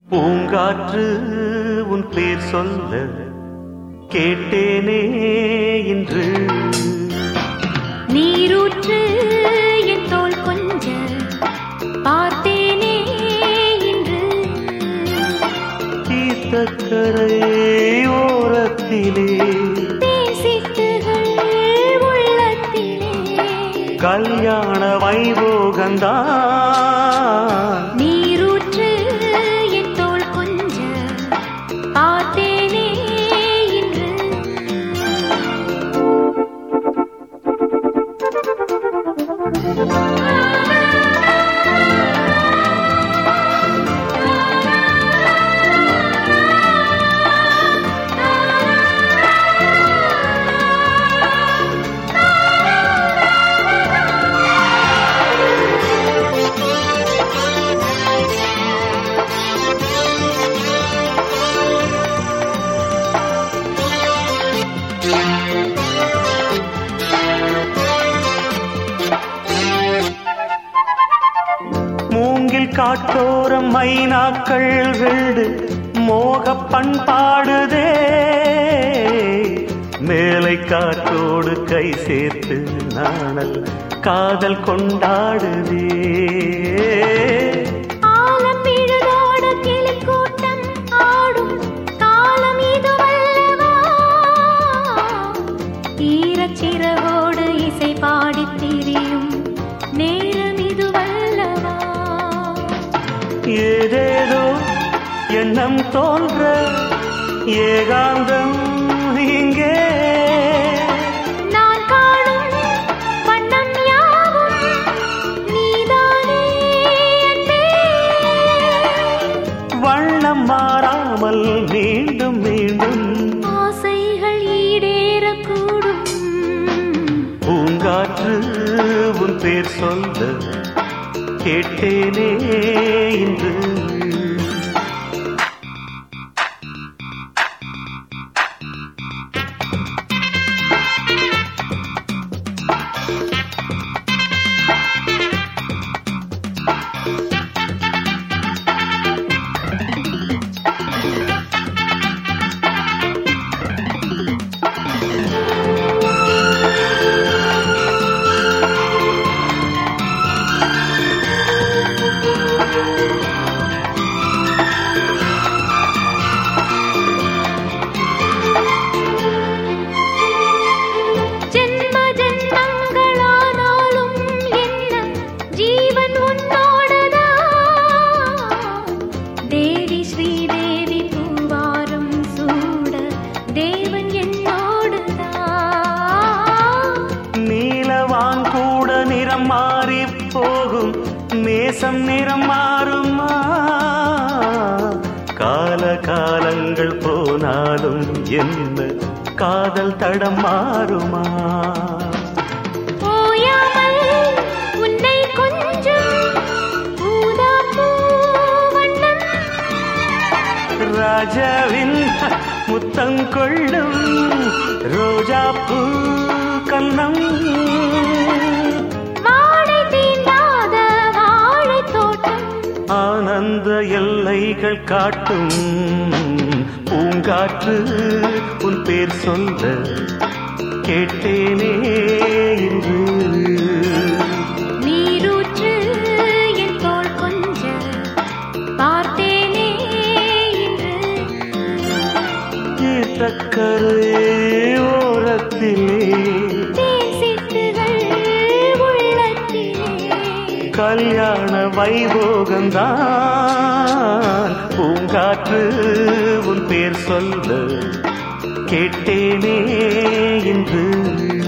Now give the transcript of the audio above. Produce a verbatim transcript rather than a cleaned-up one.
பூங்காற்று உன் பேர் சொல்ல கேட்டேனே இன்று. நீரூற்று என் தோள் கொஞ்ச பார்த்தேனே இன்று. தீர்த்தக்கரை ஓரத்திலே தேசிட்டுகள் உள்ளத்திலே கல்யாண வைபோகந்தான். நீரூற்று என் தோள் கொஞ்ச பார்த்தேனே இன்று. மூங்கில் காட்டோரம் மைனாக்கள் வெள்ளு மோக பண்பாடுதே. மேலை காற்றோடு கை சேர்த்து நாணல் காதல் கொண்டாடுதே. சிறகோடு இசை பாடி திரியும் நேரம் இது வல்லவா. ஏதேதோ எண்ணம் தோன்ற ஏகாந்தம் இங்கே. நான் காணும் வண்ணம் யாவும் நீதானே அன்பே. வண்ணம் மாறாமல் மீண்டும் மீண்டும் ஆசைகள் ஈடேறக்கூடும். பூங்காற்று உன் பேர் சொல்ல கேட்டேனே இன்று. மாறி போகும் நேசம் நிறம் மாறுமா. கால காலங்கள் போனாலும் என்ன காதல் தடம் மாறுமா. உன்னை கொஞ்சம் ராஜாவின் முத்தம் கொள்ளும் ரோஜா பூ கன்னம். ஆனந்த எல்லைகள் காட்டும் பூங்காற்று உன் பேர் சொல்ல கேட்டேனே இன்று. நீரூற்று என் தோள் கொஞ்ச பார்த்தேனே இன்று. தீர்த்தக்கரை ஓரத்திலே தேசிட்டுகள் உள்ளத்திலே கல்யாண வைபோகந்தான். பூங்காற்று உன் பேர் சொல்ல கேட்டேனே இன்று.